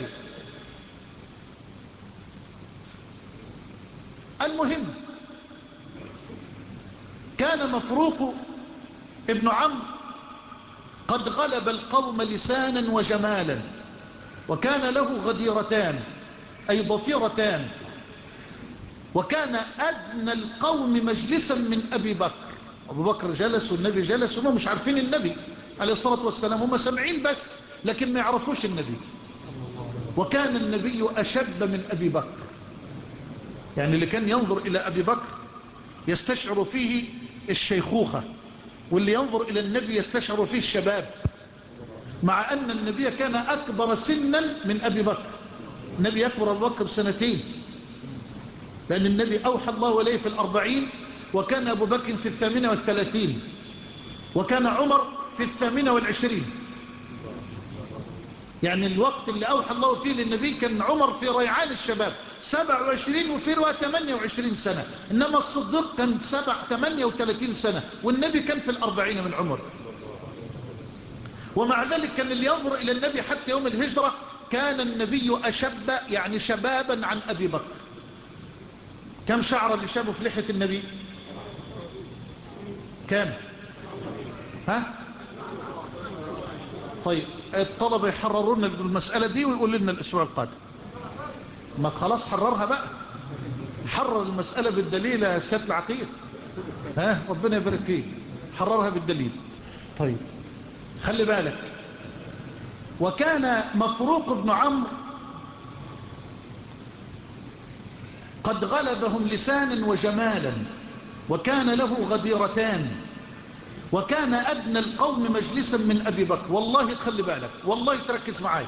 المهم، كان مفروق ابن عمرو قد غلب القوم لسانا وجمالا، وكان له غديرتان أي ضفيرتان، وكان أدنى القوم مجلسا من أبي بكر. أبو بكر جلس والنبي جلس، وهم مش عارفين النبي عليه الصلاة والسلام، هم سمعين بس لكن ما يعرفوش النبي. وكان النبي أشب من أبي بكر، يعني اللي كان ينظر إلى أبي بكر يستشعر فيه الشيخوخة، واللي ينظر إلى النبي يستشعر فيه الشباب، مع أن النبي كان أكبر سنا من أبي بكر. النبي أكبر أبو بكر بسنتين، لأن النبي أوحى الله إليه في الأربعين، وكان أبو بكر في الثامنة والثلاثين، وكان عمر في الثامنة والعشرين. يعني الوقت اللي أوحى الله فيه للنبي كان عمر في ريعان الشباب سبع وعشرين، وفي رواية ثمانية وعشرين سنة، إنما الصديق كان سبع ثمانية وثلاثين سنة، والنبي كان في الأربعين من عمر. ومع ذلك كان اللي ينظر إلى النبي حتى يوم الهجرة كان النبي أشب، يعني شبابا عن أبي بكر. كم شعر اللي شابه في لحية النبي؟ كم؟ ها؟ طيب الطلبة يحررون المسألة دي ويقول لنا الأسبوع القادم. ما خلاص حررها بقى، حرر المسألة بالدليل يا سيادة العقيد، ها ربنا يبارك فيك، حررها بالدليل. طيب خلي بالك، وكان مفروق بن عمرو قد غلبهم لسانا وجمالا، وكان له غديرتان، وكان أدنى القوم مجلسا من أبي بكر. والله تخلي بالك، والله تركز معي.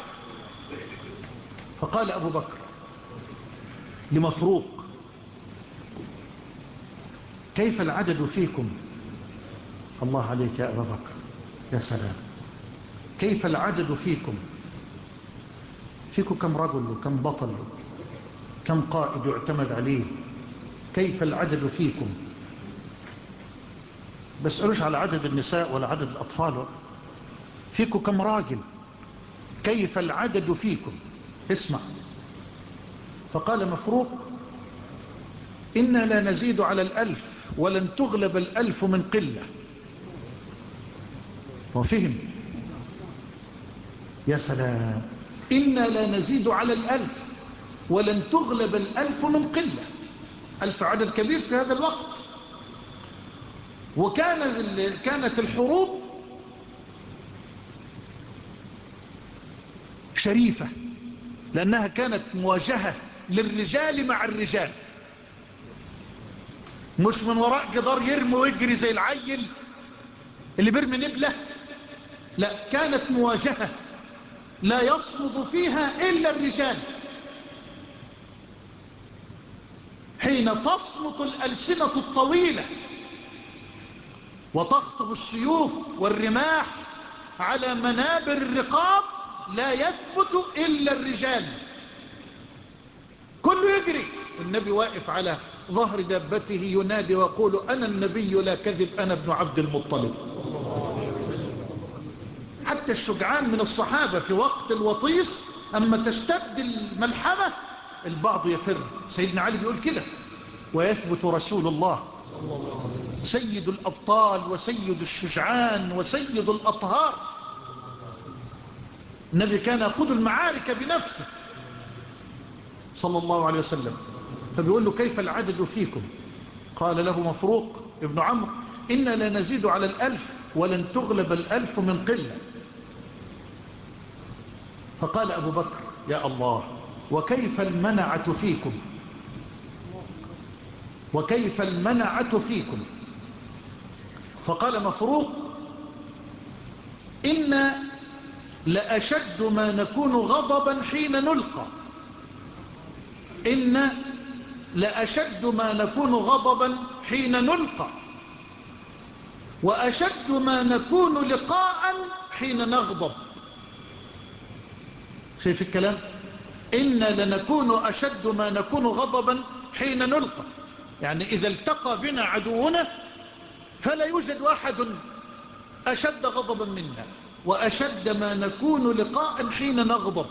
فقال أبو بكر لمفروق: كيف العدد فيكم؟ الله عليك يا أبا بكر، يا سلام، كيف العدد فيكم؟ فيكم كم رجل وكم بطل، كم قائد يعتمد عليه؟ كيف العدد فيكم؟ بسألوش على عدد النساء ولا عدد الأطفال، فيكم كم راجل؟ كيف العدد فيكم؟ اسمع. فقال مفروق: إنا لا نزيد على الألف، ولن تغلب الألف من قلة. وفهم، يا سلام، إنا لا نزيد على الألف ولن تغلب الألف من قلة. ألف عدد كبير في هذا الوقت. وكان كانت الحروب شريفة، لأنها كانت مواجهة للرجال مع الرجال، مش من وراء جدار يرمي ويجري زي العيل اللي بيرمي نبلة. لا، كانت مواجهة لا يصمد فيها إلا الرجال. حين تصمت الألسنة الطويلة وتخطب السيوف والرماح على منابر الرقاب لا يثبت إلا الرجال، كله يجري، والنبي واقف على ظهر دابته ينادي ويقول: أنا النبي لا كذب، أنا ابن عبد المطلب. حتى الشجعان من الصحابة في وقت الوطيس أما تشتد الملحمة البعض يفر. سيدنا علي بيقول كده: ويثبت رسول الله سيد الأبطال وسيد الشجعان وسيد الأطهار. النبي كان يقود المعارك بنفسه صلى الله عليه وسلم. فبيقول له: كيف العدد فيكم؟ قال له مفروق: ابن عمرو إنا لا نزيد على الألف ولن تغلب الألف من قلة. فقال أبو بكر يا الله وكيف المنعة فيكم وكيف المنعة فيكم فقال مفروق إن لأشد ما نكون غضبا حين نلقى إن لأشد ما نكون غضبا حين نلقى وأشد ما نكون لقاء حين نغضب. شايف الكلام؟ إن لنكون أشد ما نكون غضبا حين نلقى، يعني إذا التقى بنا عدونا فلا يوجد أحد أشد غضبا منا، وأشد ما نكون لقاء حين نغضب.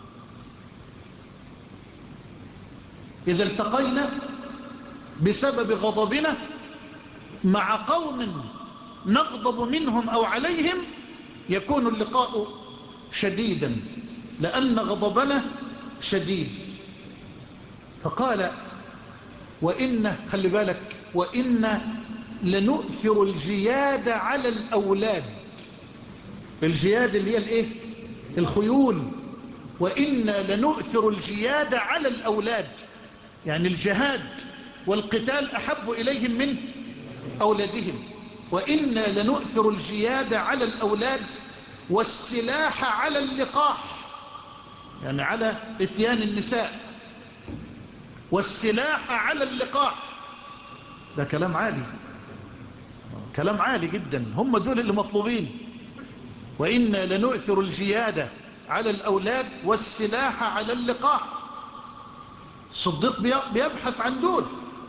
إذا التقينا بسبب غضبنا مع قوم نغضب منهم أو عليهم يكون اللقاء شديدا لأن غضبنا شديد. فقال وإن خلي بالك وإن لنؤثر الجياد على الأولاد. الجياد اللي هي الايه؟ الخيول. وإن لنؤثر الجياد على الأولاد، يعني الجهاد والقتال أحب إليهم من أولادهم. وإن لنؤثر الجياد على الأولاد والسلاح على اللقاح، يعني على اتيان النساء، والسلاح على اللقاح. ده كلام عالي، كلام عالي جدا، هم دول اللي مطلوبين. وإن لنؤثر الجياد على الأولاد والسلاح على اللقاح. الصديق بيبحث عن دول،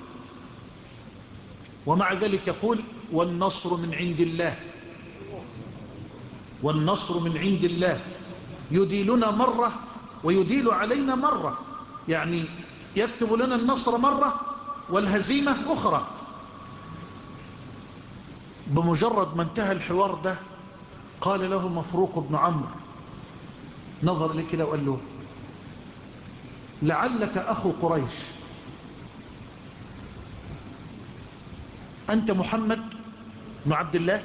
ومع ذلك يقول والنصر من عند الله، والنصر من عند الله يديلنا مرة ويديل علينا مرة، يعني يكتب لنا النصر مرة والهزيمة أخرى. بمجرد ما انتهى الحوار ده قال له مفروق بن عمرو، نظر لي كده وقال له لعلك أخو قريش، أنت محمد بن عبد الله؟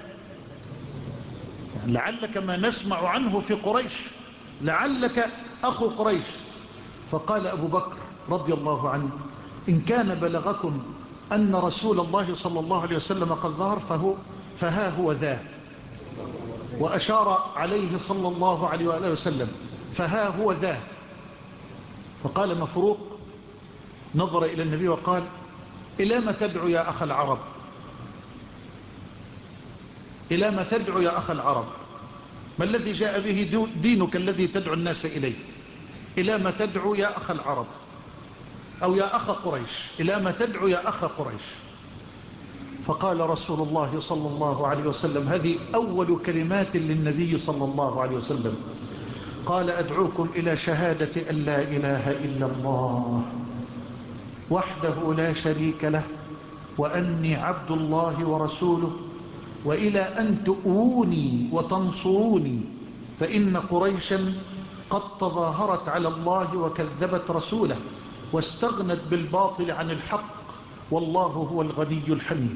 لعلك ما نسمع عنه في قريش، لعلك أخو قريش. فقال أبو بكر رضي الله عنه إن كان بلغكم أن رسول الله صلى الله عليه وسلم قد ظهر فهو فها هو ذا، وأشار عليه صلى الله عليه وآله وسلم فها هو ذا. فقال مفروق نظر إلى النبي وقال إلى ما تدعو يا أخ العرب، إلى ما تدعو يا أخ العرب، ما الذي جاء به دينك الذي تدعو الناس إليه؟ إلى ما تدعو يا أخ العرب، أو يا أخ قريش، إلى ما تدعو يا أخ قريش. فقال رسول الله صلى الله عليه وسلم، هذه أول كلمات للنبي صلى الله عليه وسلم، قال أدعوكم إلى شهادة أن لا إله إلا الله وحده لا شريك له وأني عبد الله ورسوله، وإلى أن تؤوني وتنصروني، فإن قريشا قد تظاهرت على الله وكذبت رسوله واستغنت بالباطل عن الحق والله هو الغني الحميد.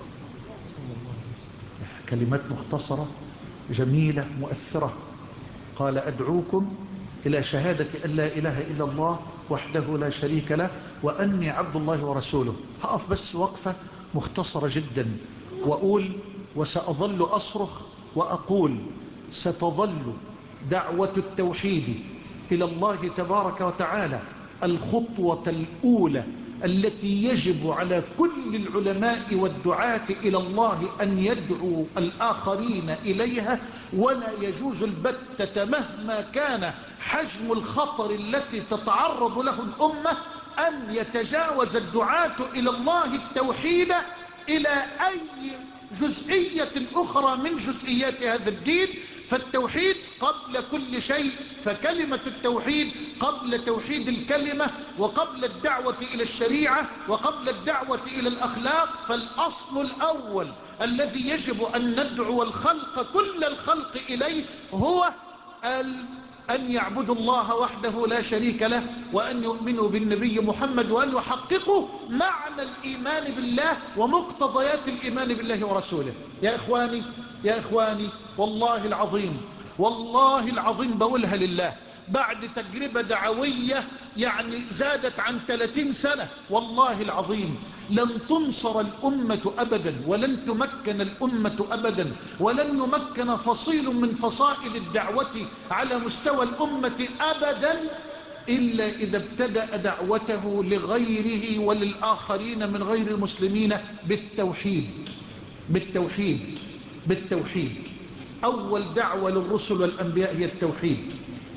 كلمات مختصرة جميلة مؤثرة. قال أدعوكم إلى شهادة أن لا إله إلا الله وحده لا شريك له وأني عبد الله ورسوله. هقف بس وقفة مختصرة جدا وأقول وسأظل أصرخ وأقول ستظل دعوة التوحيد إلى الله تبارك وتعالى الخطوة الأولى التي يجب على كل العلماء والدعاة إلى الله أن يدعوا الآخرين إليها، ولا يجوز البتة مهما كان حجم الخطر التي تتعرض له الأمة أن يتجاوز الدعاة إلى الله التوحيد إلى أي جزئية أخرى من جزئيات هذا الدين. فالتوحيد قبل كل شيء، فكلمة التوحيد قبل توحيد الكلمة، وقبل الدعوة إلى الشريعة، وقبل الدعوة إلى الأخلاق. فالأصل الأول الذي يجب أن ندعو الخلق كل الخلق إليه هو أن يعبدوا الله وحده لا شريك له، وأن يؤمنوا بالنبي محمد، وأن يحققوا معنى الإيمان بالله ومقتضيات الإيمان بالله ورسوله. يا إخواني يا إخواني والله العظيم والله العظيم بقولها لله، بعد تجربة دعوية يعني زادت عن ثلاثين سنة، والله العظيم لن تنصر الأمة أبدا، ولن تمكن الأمة أبدا، ولن يمكن فصيل من فصائل الدعوة على مستوى الأمة أبدا إلا إذا ابتدأ دعوته لغيره وللآخرين من غير المسلمين بالتوحيد بالتوحيد بالتوحيد. أول دعوة للرسل والأنبياء هي التوحيد.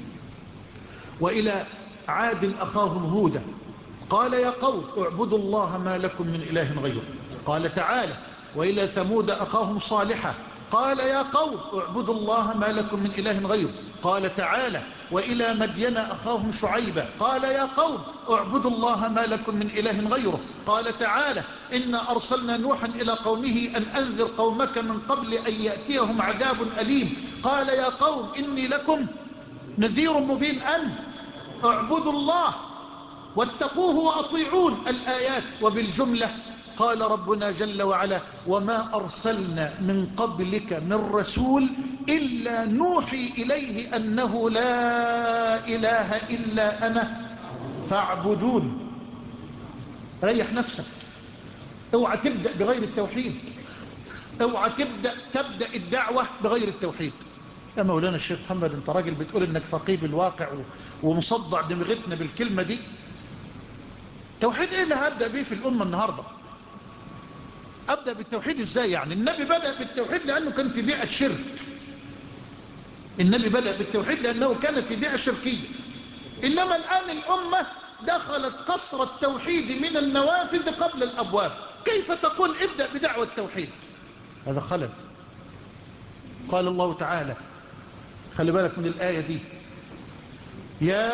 وإلى عاد أخاهم هودا قال يا قوم اعبدوا الله ما لكم من إله غيره. قال تعالى وإلى ثمود أخاهم صالحا قال يا قوم اعبدوا الله ما لكم من إله غيره. قال تعالى وإلى مدين أخاهم شعيبا قال يا قوم اعبدوا الله ما لكم من إله غيره. قال تعالى إنا أرسلنا نوحا إلى قومه أن أنذر قومك من قبل أن يأتيهم عذاب أليم. قال يا قوم إني لكم نذير مبين أن اعبدوا الله واتقوه وأطيعون الآيات. وبالجملة قال ربنا جل وعلا وما أرسلنا من قبلك من رسول إلا نوحي إليه أنه لا إله إلا أنا فاعبدون. ريح نفسك، اوعى تبدأ بغير التوحيد، اوعى تبدأ تبدأ الدعوة بغير التوحيد. يا مولانا الشيخ محمد انت راجل بتقول انك فقيه بالواقع ومصدع دماغتنا بالكلمة دي. توحيد ايه اللي هبدأ بيه في الأمة النهاردة؟ أبدأ بالتوحيد ازاي يعني؟ النبي بدأ بالتوحيد لأنه كان في بيئة شرك. النبي بدأ بالتوحيد لأنه كان في بيئة شركية. إنما الآن الأمة دخلت قصر التوحيد من النوافذ قبل الأبواب. كيف تقول ابدأ بدعوة التوحيد؟ هذا خلل. قال الله تعالى خلي بالك من الآية دي يا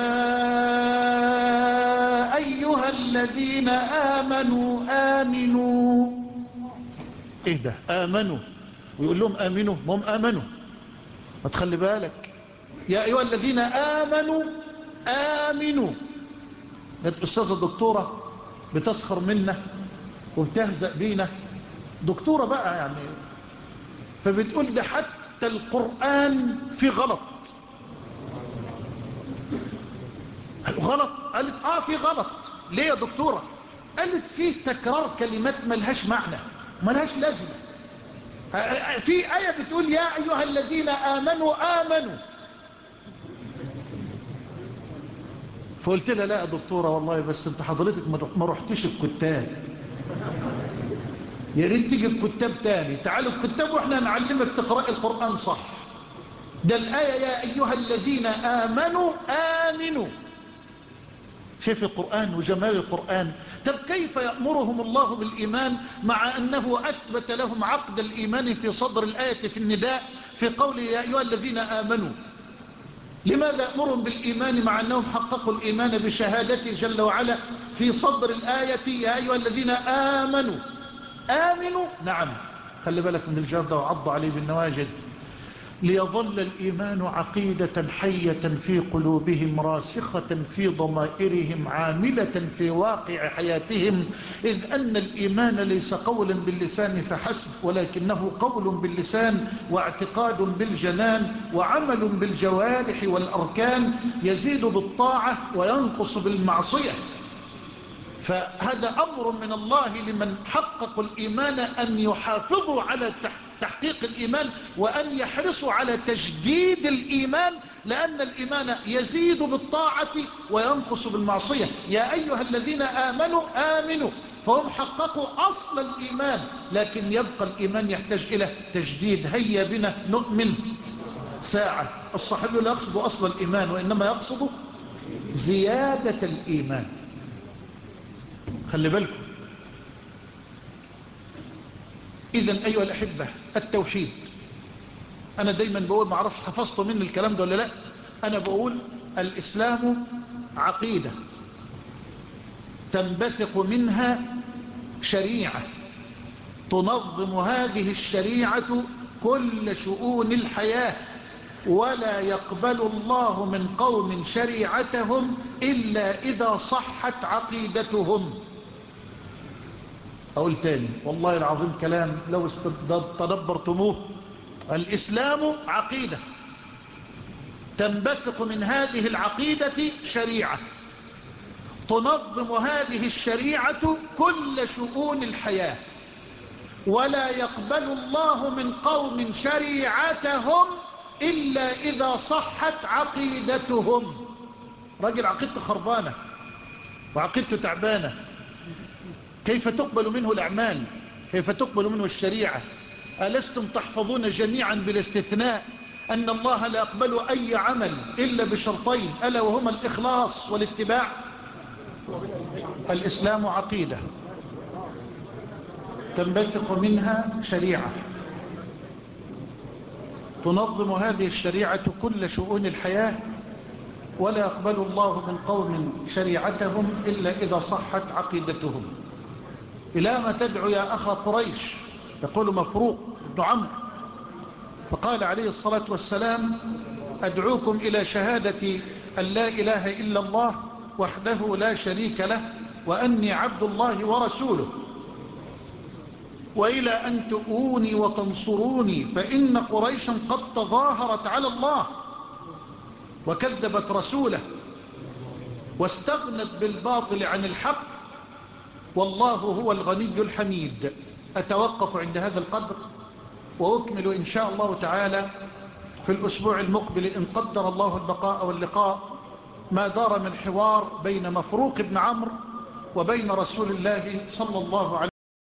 أيها الذين آمنوا آمنوا. إيه ده آمنوا ويقول لهم آمنوا؟ ما هم آمنوا. ما تخلي بالك يا أيها الذين آمنوا آمنوا. الأستاذة الدكتورة بتسخر منا وبتهزأ بينا، دكتورة بقى يعني، فبتقول ده حتى القرآن في غلط. غلط؟ قالت آه في غلط. ليه يا دكتورة؟ قالت فيه تكرار كلمات ملهاش معنى ملهاش لازمة. في آية بتقول يا أيها الذين آمنوا آمنوا، فقلت لها لا يا دكتورة والله بس انت حضرتك ما رحتش الكتاب، يا ريت تيجي الكتاب تاني. تعالوا الكتاب واحنا نعلمك تقرأ القرآن صح. ده الآية يا أيها الذين آمنوا آمنوا. شايف القرآن وجمال القرآن. طب كيف يأمرهم الله بالإيمان مع أنه أثبت لهم عقد الإيمان في صدر الآية في النداء في قوله يا أيها الذين آمنوا؟ لماذا يأمرهم بالإيمان مع أنهم حققوا الإيمان بشهادته جل وعلا في صدر الآية يا أيها الذين آمنوا آمنوا؟ نعم خلي بالك من الجردة وعض عليه بالنواجد. ليظل الإيمان عقيدة حية في قلوبهم راسخة في ضمائرهم عاملة في واقع حياتهم، إذ أن الإيمان ليس قولا باللسان فحسب ولكنه قول باللسان واعتقاد بالجنان وعمل بالجوارح والأركان، يزيد بالطاعة وينقص بالمعصية. فهذا أمر من الله لمن حققوا الإيمان أن يحافظوا على تحقيق الإيمان وأن يحرصوا على تجديد الإيمان، لأن الإيمان يزيد بالطاعة وينقص بالمعصية. يا أيها الذين آمنوا آمنوا، فهم حققوا أصل الإيمان، لكن يبقى الإيمان يحتاج إلى تجديد. هيا بنا نؤمن ساعة. الصحابي لا يقصد أصل الإيمان وإنما يقصد زيادة الإيمان. خلي بالكم. إذن أيها الأحبة التوحيد، أنا دايما بقول ما عرفش حفظته من الكلام ده ولا لا، أنا بقول الإسلام عقيدة تنبثق منها شريعة تنظم هذه الشريعة كل شؤون الحياة، ولا يقبل الله من قوم شريعتهم إلا إذا صحت عقيدتهم. أقول تاني والله العظيم كلام لو تدبرتموه. الإسلام عقيدة، تنبثق من هذه العقيدة شريعة، تنظم هذه الشريعة كل شؤون الحياة، ولا يقبل الله من قوم شريعتهم إلا إذا صحت عقيدتهم. راجل عقيدته خربانة وعقيدته تعبانة، كيف تقبل منه الأعمال؟ كيف تقبل منه الشريعة؟ ألستم تحفظون جميعا بلا استثناء أن الله لا يقبل أي عمل إلا بشرطين، ألا وهما الإخلاص والاتباع؟ الإسلام عقيدة تنبثق منها شريعة، تنظم هذه الشريعة كل شؤون الحياة، ولا يقبل الله من قوم شريعتهم إلا إذا صحت عقيدتهم. إلى ما تدعو يا أخا قريش؟ يقول مفروق بن عمرو، فقال عليه الصلاة والسلام: أدعوكم إلى شهادة أن لا إله إلا الله وحده لا شريك له وأني عبد الله ورسوله، وإلى أن تؤوني وتنصروني، فإن قريشا قد تظاهرت على الله وكذبت رسوله واستغنت بالباطل عن الحق، والله هو الغني الحميد. أتوقف عند هذا القدر وأكمل إن شاء الله تعالى في الأسبوع المقبل إن قدر الله البقاء واللقاء ما دار من حوار بين مفروق بن عمرو وبين رسول الله صلى الله عليه